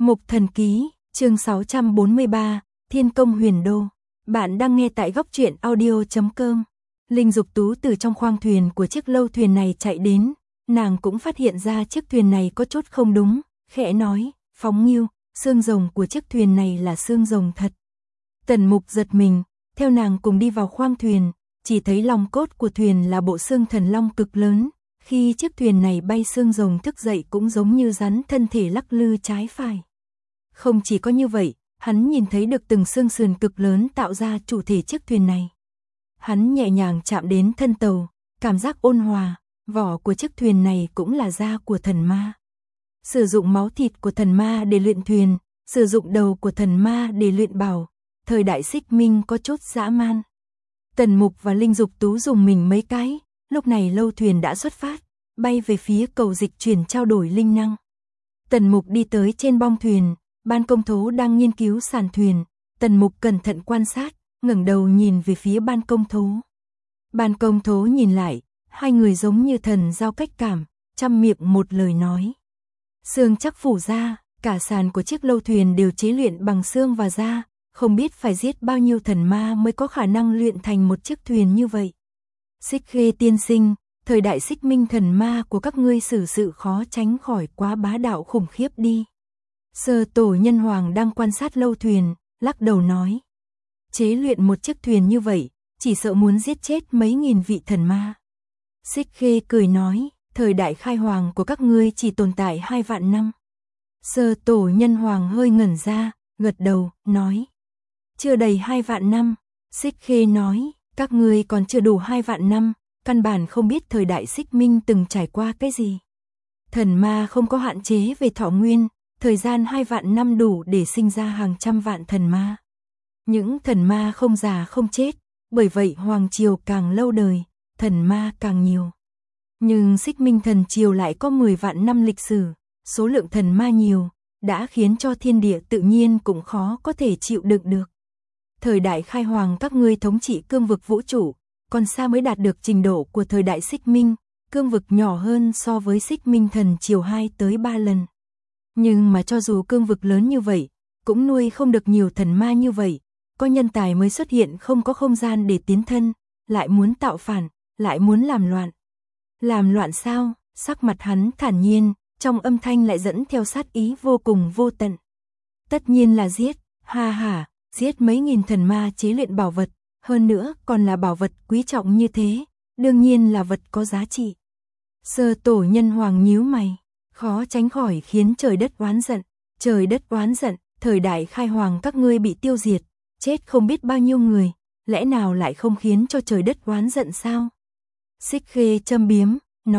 Mục Thần Ký, chương 643, Thiên Công Huyền Đô. Bạn đang nghe tại góc truyện audio.com. Linh Dục Tú từ trong khoang thuyền của chiếc lâu thuyền này chạy đến, nàng cũng phát hiện ra chiếc thuyền này có chút không đúng, khẽ nói, Phóng Ngưu, xương rồng của chiếc thuyền này là xương rồng thật. Tần Mục giật mình, theo nàng cùng đi vào khoang thuyền, chỉ thấy lòng cốt của thuyền là bộ xương thần long cực lớn, khi chiếc thuyền này bay xương rồng thức dậy cũng giống như rắn thân thể lắc lư trái phải. Không chỉ có như vậy, hắn nhìn thấy được từng xương sườn cực lớn tạo ra chủ thể chiếc thuyền này. Hắn nhẹ nhàng chạm đến thân tàu, cảm giác ôn hòa, vỏ của chiếc thuyền này cũng là da của thần ma. Sử dụng máu thịt của thần ma để luyện thuyền, sử dụng đầu của thần ma để luyện bảo, thời đại Xích Minh có chút dã man. Tần Mục và Linh Dục Tú dùng mình mấy cái, lúc này lâu thuyền đã xuất phát, bay về phía cầu dịch chuyển trao đổi linh năng. Tần Mục đi tới trên bong thuyền, Ban Công Thố đang nghiên cứu sàn thuyền, Tần Mục cẩn thận quan sát, ngẩng đầu nhìn về phía Ban Công Thố. Ban Công Thố nhìn lại, hai người giống như thần giao cách cảm, trăm miệng một lời nói. Xương chắc phủ da, cả sàn của chiếc lâu thuyền đều chế luyện bằng xương và da, không biết phải giết bao nhiêu thần ma mới có khả năng luyện thành một chiếc thuyền như vậy. Xích Khê tiên sinh, thời đại Xích Minh thần ma của các ngươi xử sự khó tránh khỏi quá bá đạo khủng khiếp đi. Sơ Tổ Nhân Hoàng đang quan sát lâu thuyền, lắc đầu nói. Chế luyện một chiếc thuyền như vậy, chỉ sợ muốn giết chết mấy nghìn vị thần ma. Xích Khê cười nói, thời đại khai hoàng của các ngươi chỉ tồn tại 2 vạn năm. Sơ Tổ Nhân Hoàng hơi ngẩn ra, gật đầu, nói. Chưa đầy 2 vạn năm, Xích Khê nói, các ngươi còn chưa đủ 2 vạn năm, căn bản không biết thời đại Xích Minh từng trải qua cái gì. Thần ma không có hạn chế về thọ nguyên, thời gian 2 vạn năm đủ để sinh ra hàng trăm vạn thần ma. Những thần ma không già không chết, bởi vậy Hoàng Triều càng lâu đời, thần ma càng nhiều. Nhưng Xích Minh thần triều lại có 10 vạn năm lịch sử, số lượng thần ma nhiều, đã khiến cho thiên địa tự nhiên cũng khó có thể chịu đựng được. Thời đại khai hoàng các ngươi thống trị cương vực vũ trụ, còn xa mới đạt được trình độ của thời đại Xích Minh, cương vực nhỏ hơn so với Xích Minh thần triều 2 tới 3 lần. Nhưng mà cho dù cương vực lớn như vậy, cũng nuôi không được nhiều thần ma như vậy, có nhân tài mới xuất hiện không có không gian để tiến thân, lại muốn tạo phản, lại muốn làm loạn. Làm loạn sao? Sắc mặt hắn thản nhiên, trong âm thanh lại dẫn theo sát ý vô cùng vô tận. Tất nhiên là giết, ha ha, giết mấy nghìn thần ma chế luyện bảo vật, hơn nữa còn là bảo vật quý trọng như thế, đương nhiên là vật có giá trị. Sơ Tổ Nhân Hoàng nhíu mày, khó tránh khỏi khiến trời đất oán giận. Trời đất oán giận, thời đại khai hoàng các ngươi bị tiêu diệt, chết không biết bao nhiêu người, lẽ nào lại không khiến cho trời đất oán giận sao? Xích Khê châm biếm,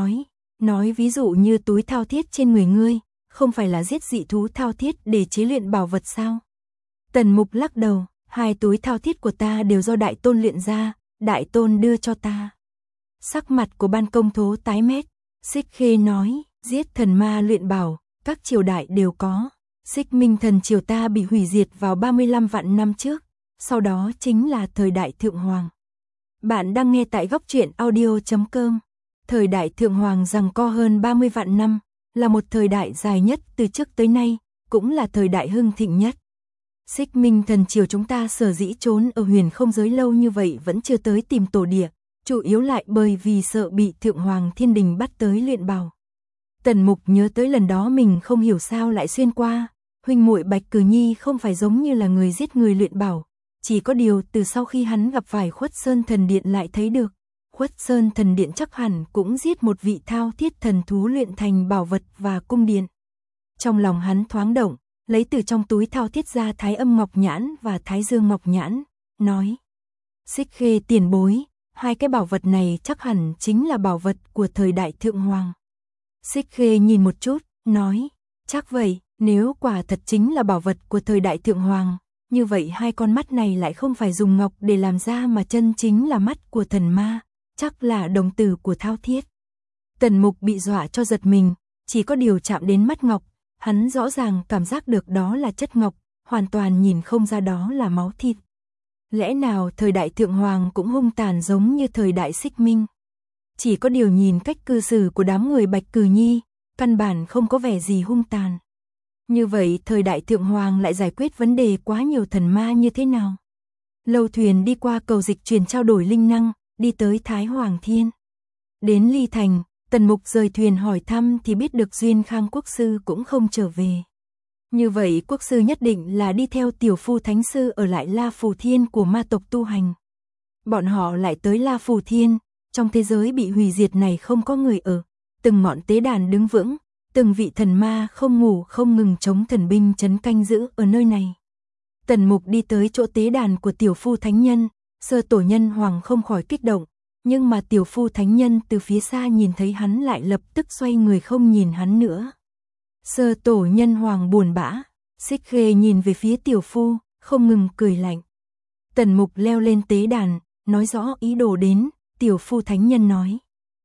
nói ví dụ như túi thao thiết trên người ngươi, không phải là giết dị thú thao thiết để chế luyện bảo vật sao? Tần Mục lắc đầu, 2 túi thao thiết của ta đều do Đại Tôn luyện ra, Đại Tôn đưa cho ta. Sắc mặt của Ban Công Thố tái mét, Xích Khê nói, giết thần ma luyện bảo, các triều đại đều có. Xích Minh thần triều ta bị hủy diệt vào 35 vạn năm trước, sau đó chính là thời đại Thượng Hoàng. Bạn đang nghe tại góc truyện audio.com. Thời đại Thượng Hoàng giằng co hơn 30 vạn năm, là một thời đại dài nhất từ trước tới nay, cũng là thời đại hưng thịnh nhất. Xích Minh thần triều chúng ta sở dĩ trốn ở huyền không giới lâu như vậy vẫn chưa tới tìm tổ địa, chủ yếu lại bởi vì sợ bị Thượng Hoàng Thiên Đình bắt tới luyện bảo. Tần Mục nhớ tới lần đó mình không hiểu sao lại xuyên qua, huynh muội Bạch Cử Nhi không phải giống như là người giết người luyện bảo, chỉ có điều từ sau khi hắn gặp phải Khuất Sơn Thần Điện lại thấy được, Khuất Sơn Thần Điện chắc hẳn cũng giết một vị thao thiết thần thú luyện thành bảo vật và cung điện. Trong lòng hắn thoáng động, lấy từ trong túi thao thiết ra Thái Âm Ngọc Nhãn và Thái Dương Ngọc Nhãn, nói. Xích Khê tiền bối, 2 cái bảo vật này chắc hẳn chính là bảo vật của thời đại Thượng Hoàng. Xích Khê nhìn một chút, nói, chắc vậy, nếu quả thật chính là bảo vật của thời đại Thượng Hoàng, như vậy 2 con mắt này lại không phải dùng ngọc để làm ra mà chân chính là mắt của thần ma, chắc là đồng tử của thao thiết. Tần Mục bị dọa cho giật mình, chỉ có điều chạm đến mắt ngọc, hắn rõ ràng cảm giác được đó là chất ngọc, hoàn toàn nhìn không ra đó là máu thịt. Lẽ nào thời đại Thượng Hoàng cũng hung tàn giống như thời đại Xích Minh? Chỉ có điều nhìn cách cư xử của đám người Bạch Cử Nhi, căn bản không có vẻ gì hung tàn. Như vậy thời đại Thượng Hoàng lại giải quyết vấn đề quá nhiều thần ma như thế nào? Lâu thuyền đi qua cầu dịch chuyển trao đổi linh năng, đi tới Thái Hoàng Thiên. Đến Ly Thành, Tần Mục rời thuyền hỏi thăm thì biết được Duyên Khang quốc sư cũng không trở về. Như vậy quốc sư nhất định là đi theo tiểu phu thánh sư ở lại La Phù Thiên của ma tộc tu hành. Bọn họ lại tới La Phù Thiên, trong thế giới bị hủy diệt này không có người ở, từng ngọn tế đàn đứng vững, từng vị thần ma không ngủ không ngừng chống thần binh trấn canh giữ ở nơi này. Tần Mục đi tới chỗ tế đàn của tiểu phu thánh nhân, Sơ Tổ Nhân Hoàng không khỏi kích động, nhưng mà tiểu phu thánh nhân từ phía xa nhìn thấy hắn lại lập tức xoay người không nhìn hắn nữa. Sơ Tổ Nhân Hoàng buồn bã, Xích Khê nhìn về phía tiểu phu, không ngừng cười lạnh. Tần Mục leo lên tế đàn, nói rõ ý đồ đến, tiểu phu thánh nhân nói.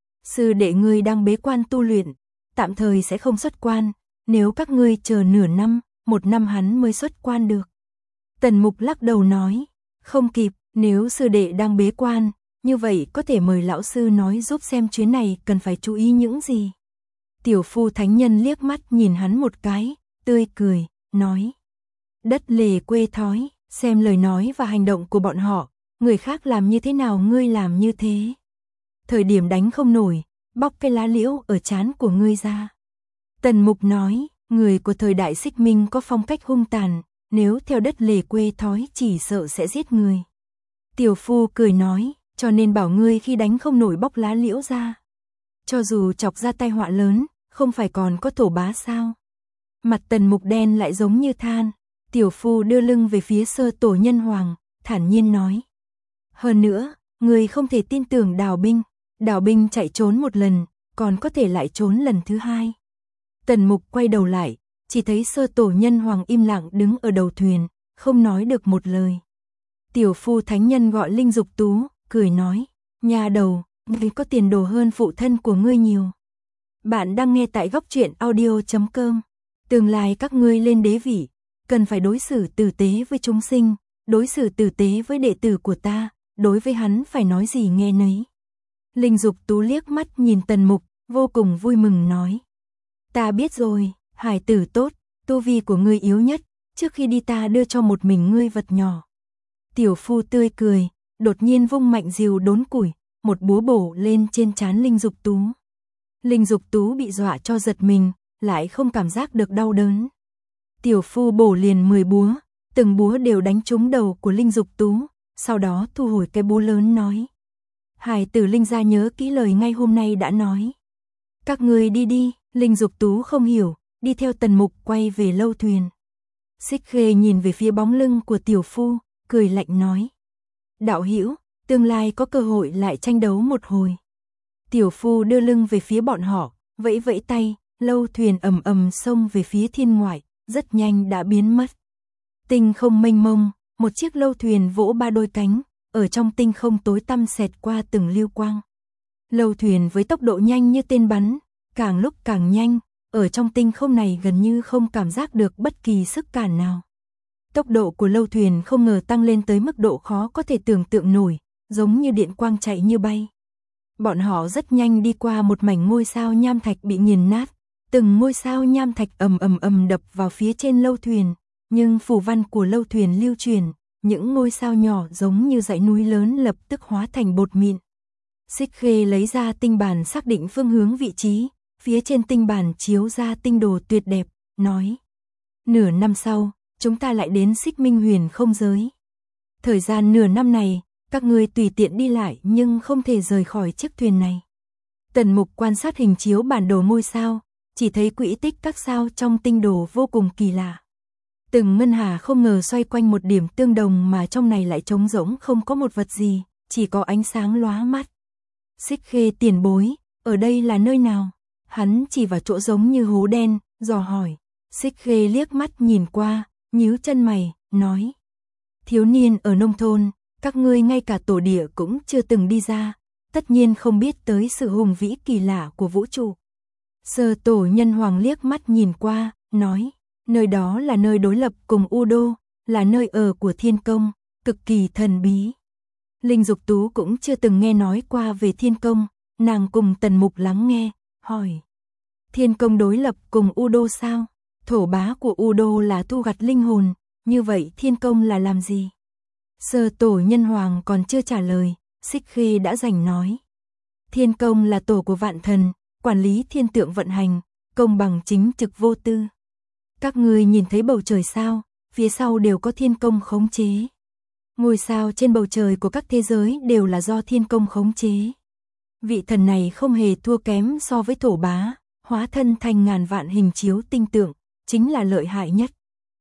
Sư đệ ngươi đang bế quan tu luyện, tạm thời sẽ không xuất quan, nếu các ngươi chờ nửa năm, 1 năm hắn mới xuất quan được. Tần Mục lắc đầu nói, không kịp, nếu sư đệ đang bế quan, như vậy có thể mời lão sư nói giúp xem chuyến này cần phải chú ý những gì. Tiểu phu thánh nhân liếc mắt nhìn hắn một cái, tươi cười, nói. Đất lề quê thói, xem lời nói và hành động của bọn họ, người khác làm như thế nào ngươi làm như thế. Thời điểm đánh không nổi, bóc cái lá liễu ở trán của ngươi ra. Tần Mục nói, người của thời đại Xích Minh có phong cách hung tàn, nếu theo đất lề quê thói chỉ sợ sẽ giết người. Tiểu phu cười nói, cho nên bảo ngươi khi đánh không nổi bóc lá liễu ra. Cho dù chọc ra tai họa lớn, không phải còn có thổ bá sao. Mặt Tần Mục đen lại giống như than, tiểu phu đưa lưng về phía Sơ Tổ Nhân Hoàng, thản nhiên nói. Hơn nữa, ngươi không thể tin tưởng Đào binh chạy trốn một lần, còn có thể lại trốn lần thứ hai. Tần Mục quay đầu lại, chỉ thấy Sơ Tổ Nhân Hoàng im lặng đứng ở đầu thuyền, không nói được một lời. Tiểu phu thánh nhân gọi Linh Dục Tú, cười nói, nhà đầu, ngươi có tiền đồ hơn phụ thân của ngươi nhiều. Bạn đang nghe tại góc truyện audio.com. Tương lai các ngươi lên đế vị, cần phải đối xử tử tế với chúng sinh, đối xử tử tế với đệ tử của ta, đối với hắn phải nói gì nghe nấy. Linh Dục Tú liếc mắt nhìn Tần Mục, vô cùng vui mừng nói. Ta biết rồi, hải tử tốt, tu vi của ngươi yếu nhất, trước khi đi ta đưa cho một mình ngươi vật nhỏ. Tiểu phu tươi cười, đột nhiên vung mạnh rìu đốn củi, một búa bổ lên trên trán Linh Dục Tú. Linh Dục Tú bị dọa cho giật mình, lại không cảm giác được đau đớn. Tiểu phu bổ liền 10 búa, từng búa đều đánh trúng đầu của Linh Dục Tú, sau đó thu hồi cái búa lớn nói. Hải tử Linh gia nhớ kỹ lời ngay hôm nay đã nói. Các ngươi đi đi, Linh Dục Tú không hiểu, đi theo Tần Mục quay về lâu thuyền. Xích Khê nhìn về phía bóng lưng của tiểu phu, cười lạnh nói. Đạo hữu, tương lai có cơ hội lại tranh đấu một hồi. Tiểu phu đưa lưng về phía bọn họ, vẫy vẫy tay, lâu thuyền ầm ầm xông về phía thiên ngoại, rất nhanh đã biến mất. Tinh không mênh mông, một chiếc lâu thuyền vỗ 3 đôi cánh, ở trong tinh không tối tăm xẹt qua từng lưu quang. Lâu thuyền với tốc độ nhanh như tên bắn, càng lúc càng nhanh, ở trong tinh không này gần như không cảm giác được bất kỳ sức cản nào. Tốc độ của lâu thuyền không ngờ tăng lên tới mức độ khó có thể tưởng tượng nổi, giống như điện quang chạy như bay. Bọn họ rất nhanh đi qua một mảnh ngôi sao nham thạch bị nghiền nát, từng ngôi sao nham thạch ầm ầm ầm đập vào phía trên lâu thuyền, nhưng phù văn của lâu thuyền lưu truyền, những ngôi sao nhỏ giống như dãy núi lớn lập tức hóa thành bột mịn. Xích Khê lấy ra tinh bản xác định phương hướng vị trí, phía trên tinh bản chiếu ra tinh đồ tuyệt đẹp, nói. Nửa năm sau, chúng ta lại đến Xích Minh Huyền không giới. Thời gian nửa năm này, các ngươi tùy tiện đi lại nhưng không thể rời khỏi chiếc thuyền này. Tần Mục quan sát hình chiếu bản đồ ngôi sao, chỉ thấy quỹ tích các sao trong tinh đồ vô cùng kỳ lạ. Từng ngân hà không ngờ xoay quanh một điểm tương đồng mà trong này lại trống rỗng không có một vật gì, chỉ có ánh sáng lóa mắt. Xích Khê tiền bối, ở đây là nơi nào? Hắn chỉ vào chỗ giống như hố đen, dò hỏi. Xích Khê liếc mắt nhìn qua, nhíu chân mày, nói. Thiếu niên ở nông thôn, các ngươi ngay cả tổ địa cũng chưa từng đi ra, tất nhiên không biết tới sự hùng vĩ kỳ lạ của vũ trụ. Sơ Tổ Nhân Hoàng liếc mắt nhìn qua, nói. Nơi đó là nơi đối lập cùng U Đô, là nơi ở của Thiên Công, cực kỳ thần bí. Linh Dục Tú cũng chưa từng nghe nói qua về Thiên Công, nàng cùng Tần Mục lắng nghe, hỏi. Thiên Công đối lập cùng U Đô sao? Thổ bá của Udo là thu gặt linh hồn, như vậy thiên công là làm gì? Sơ tổ nhân hoàng còn chưa trả lời, Xích Khê đã giành nói. Thiên công là tổ của vạn thần, quản lý thiên tượng vận hành, công bằng chính trực vô tư. Các người nhìn thấy bầu trời sao, phía sau đều có thiên công khống chế. Ngôi sao trên bầu trời của các thế giới đều là do thiên công khống chế. Vị thần này không hề thua kém so với thổ bá, hóa thân thành ngàn vạn hình chiếu tinh tượng, chính là lợi hại nhất.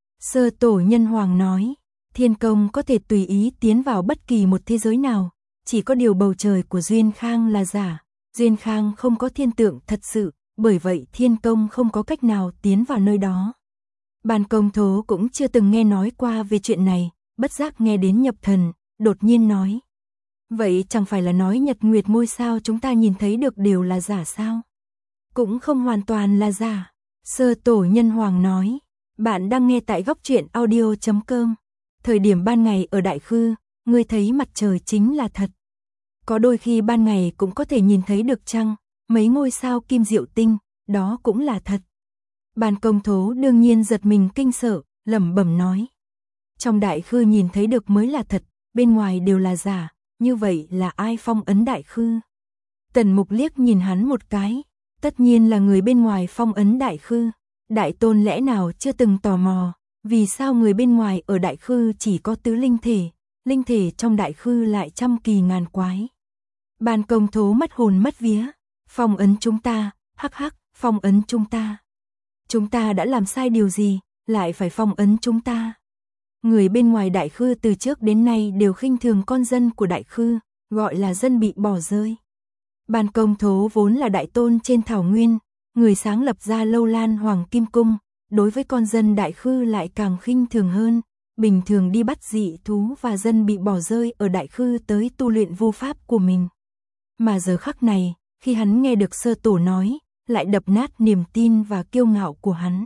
Sơ tổ nhân hoàng nói, thiên công có thể tùy ý tiến vào bất kỳ một thế giới nào, chỉ có điều bầu trời của Duyên Khang là giả, Duyên Khang không có thiên tượng thật sự, bởi vậy thiên công không có cách nào tiến vào nơi đó. Ban Công Thố cũng chưa từng nghe nói qua về chuyện này, bất giác nghe đến nhập thần, đột nhiên nói. Vậy chẳng phải là nói nhật nguyệt ngôi sao chúng ta nhìn thấy được đều là giả sao? Cũng không hoàn toàn là giả. Sơ tổ nhân hoàng nói. Bạn đang nghe tại góc truyện audio.com. Thời điểm ban ngày ở Đại Khư, ngươi thấy mặt trời chính là thật. Có đôi khi ban ngày cũng có thể nhìn thấy được trăng, mấy ngôi sao kim diệu tinh, đó cũng là thật. Ban Công Thố đương nhiên giật mình kinh sợ, lẩm bẩm nói. Trong Đại Khư nhìn thấy được mới là thật, bên ngoài đều là giả, như vậy là ai phong ấn Đại Khư? Tần Mục liếc nhìn hắn một cái, tất nhiên là người bên ngoài phong ấn Đại Khư. Đại Tôn lẽ nào chưa từng tò mò, vì sao người bên ngoài ở Đại Khư chỉ có tứ linh thể trong Đại Khư lại trăm kỳ ngàn quái. Ban Công Thố mất hồn mất vía, phong ấn chúng ta, hắc hắc, phong ấn chúng ta. Chúng ta đã làm sai điều gì, lại phải phong ấn chúng ta? Người bên ngoài Đại Khư từ trước đến nay đều khinh thường con dân của Đại Khư, gọi là dân bị bỏ rơi. Ban Công Thố vốn là đại tôn trên thảo nguyên, người sáng lập ra Lâu Lan Hoàng Kim Cung, đối với con dân Đại Khư lại càng khinh thường hơn, bình thường đi bắt dị thú và dân bị bỏ rơi ở Đại Khư tới tu luyện vu pháp của mình. Mà giờ khắc này, khi hắn nghe được sơ tổ nói, lại đập nát niềm tin và kiêu ngạo của hắn.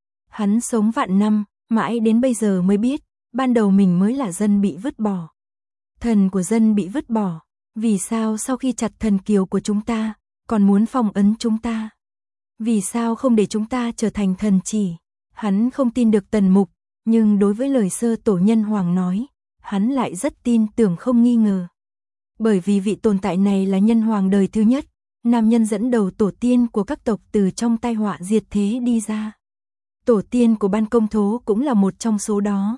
Hắn sống vạn năm, mãi đến bây giờ mới biết, ban đầu mình mới là dân bị vứt bỏ. Thần của dân bị vứt bỏ, vì sao sau khi chặt thần kiều của chúng ta, còn muốn phong ấn chúng ta? Vì sao không để chúng ta trở thành thần chỉ? Hắn không tin được Tần Mục, nhưng đối với lời sơ tổ nhân hoàng nói, hắn lại rất tin tưởng không nghi ngờ. Bởi vì vị tồn tại này là nhân hoàng đời thứ nhất, nam nhân dẫn đầu tổ tiên của các tộc từ trong tai họa diệt thế đi ra. Tổ tiên của Ban Công Thố cũng là một trong số đó.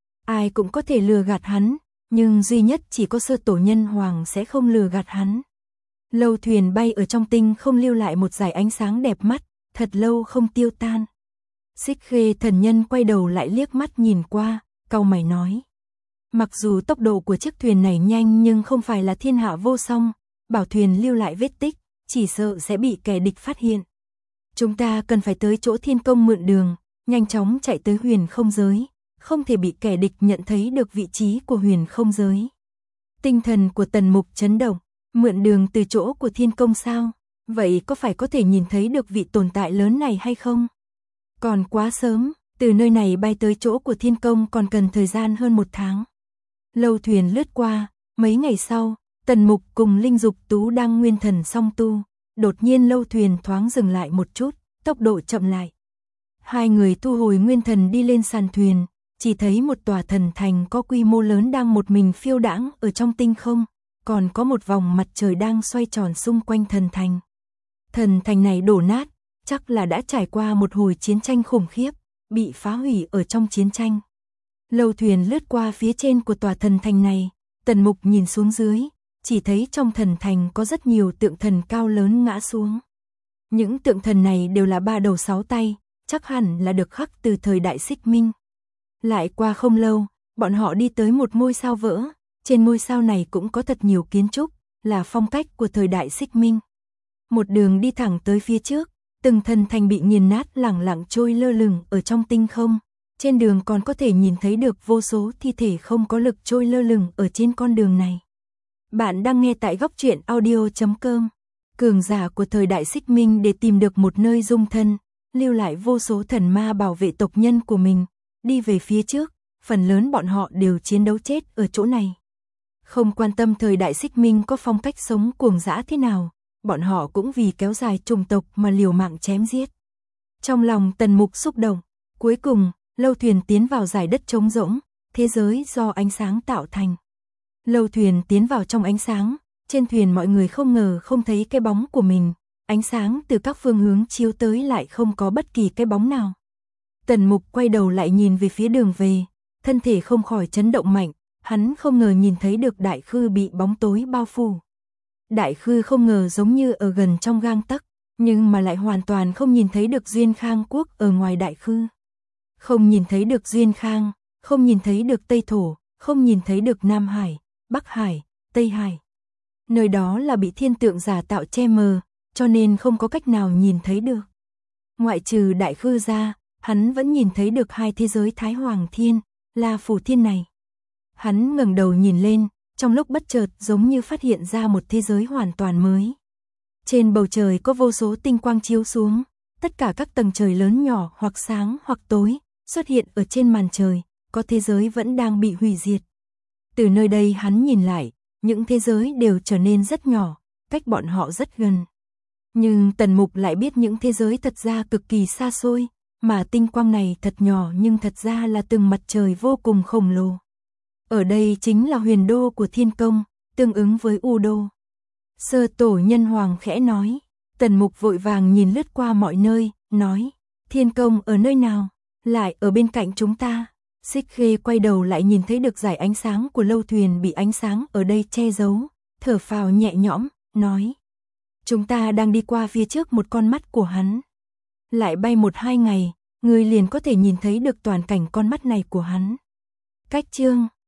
Ai cũng có thể lừa gạt hắn, nhưng duy nhất chỉ có sơ tổ nhân hoàng sẽ không lừa gạt hắn. Lâu thuyền bay ở trong tinh không lưu lại một dải ánh sáng đẹp mắt, thật lâu không tiêu tan. Xích Khê thần nhân quay đầu lại liếc mắt nhìn qua, cau mày nói. Mặc dù tốc độ của chiếc thuyền này nhanh nhưng không phải là thiên hạ vô song, bảo thuyền lưu lại vết tích, chỉ sợ sẽ bị kẻ địch phát hiện. Chúng ta cần phải tới chỗ thiên công mượn đường, nhanh chóng chạy tới huyền không giới, không thể bị kẻ địch nhận thấy được vị trí của huyền không giới. Tinh thần của Tần Mục chấn động, mượn đường từ chỗ của thiên công sao? Vậy có phải có thể nhìn thấy được vị tồn tại lớn này hay không? Còn quá sớm, từ nơi này bay tới chỗ của thiên công còn cần thời gian hơn 1 tháng. Lâu thuyền lướt qua, mấy ngày sau, Tần Mục cùng Linh Dục Tú đang nguyên thần song tu, đột nhiên lâu thuyền thoáng dừng lại một chút, tốc độ chậm lại. Hai người thu hồi nguyên thần đi lên sàn thuyền, chỉ thấy một tòa thần thành có quy mô lớn đang một mình phiêu đãng ở trong tinh không, còn có một vòng mặt trời đang xoay tròn xung quanh thần thành. Thần thành này đổ nát, chắc là đã trải qua một hồi chiến tranh khủng khiếp, bị phá hủy ở trong chiến tranh. Lâu thuyền lướt qua phía trên của tòa thần thành này, Tần Mục nhìn xuống dưới, chỉ thấy trong thần thành có rất nhiều tượng thần cao lớn ngã xuống. Những tượng thần này đều là 3 đầu 6 tay, chắc hẳn là được khắc từ thời Đại Xích Minh. Lại qua không lâu, bọn họ đi tới một ngôi sao vỡ, trên ngôi sao này cũng có thật nhiều kiến trúc, là phong cách của thời Đại Xích Minh. Một đường đi thẳng tới phía trước, từng thần thành bị nghiền nát lẳng lặng trôi lơ lửng ở trong tinh không. Trên đường còn có thể nhìn thấy được vô số thi thể không có lực trôi lơ lửng ở trên con đường này. Bạn đang nghe tại góc truyện audio.com. Cường giả của thời Đại Xích Minh để tìm được một nơi dung thân, lưu lại vô số thần ma bảo vệ tộc nhân của mình, đi về phía trước, phần lớn bọn họ đều chiến đấu chết ở chỗ này. Không quan tâm thời Đại Xích Minh có phong cách sống cuồng dã thế nào, bọn họ cũng vì kéo dài chủng tộc mà liều mạng chém giết. Trong lòng Tần Mục xúc động, cuối cùng, lâu thuyền tiến vào dải đất trống rỗng, thế giới do ánh sáng tạo thành. Lâu thuyền tiến vào trong ánh sáng, trên thuyền mọi người không ngờ không thấy cái bóng của mình, ánh sáng từ các phương hướng chiếu tới lại không có bất kỳ cái bóng nào. Tần Mục quay đầu lại nhìn về phía đường về, thân thể không khỏi chấn động mạnh, hắn không ngờ nhìn thấy được Đại Khư bị bóng tối bao phủ. Đại Khư không ngờ giống như ở gần trong gang tấc, nhưng mà lại hoàn toàn không nhìn thấy được Duyên Khang quốc ở ngoài Đại Khư. Không nhìn thấy được Duyên Khang, không nhìn thấy được Tây Thổ, không nhìn thấy được Nam Hải, Bắc Hải, Tây Hải. Nơi đó là bị thiên tượng giả tạo che mờ, cho nên không có cách nào nhìn thấy được. Ngoại trừ Đại Khư ra, hắn vẫn nhìn thấy được hai thế giới Thái Hoàng Thiên, La Phủ Thiên này. Hắn ngẩng đầu nhìn lên, trong lúc bất chợt giống như phát hiện ra một thế giới hoàn toàn mới. Trên bầu trời có vô số tinh quang chiếu xuống, tất cả các tầng trời lớn nhỏ hoặc sáng hoặc tối, xuất hiện ở trên màn trời, có thế giới vẫn đang bị hủy diệt. Từ nơi đây hắn nhìn lại, những thế giới đều trở nên rất nhỏ, cách bọn họ rất gần. Nhưng Tần Mục lại biết những thế giới thật ra cực kỳ xa xôi, mà tinh quang này thật nhỏ nhưng thật ra là từng mặt trời vô cùng khổng lồ. Ở đây chính là huyền đô của Thiên Công, tương ứng với U đô. Sơ tổ nhân hoàng khẽ nói, Tần Mục vội vàng nhìn lướt qua mọi nơi, nói, Thiên Công ở nơi nào, lại ở bên cạnh chúng ta. Xích Khê quay đầu lại nhìn thấy được dải ánh sáng của lâu thuyền bị ánh sáng ở đây che giấu, thở phào nhẹ nhõm, nói, chúng ta đang đi qua phía trước một con mắt của hắn. Lại bay 1-2 ngày, người liền có thể nhìn thấy được toàn cảnh con mắt này của hắn. Cách chương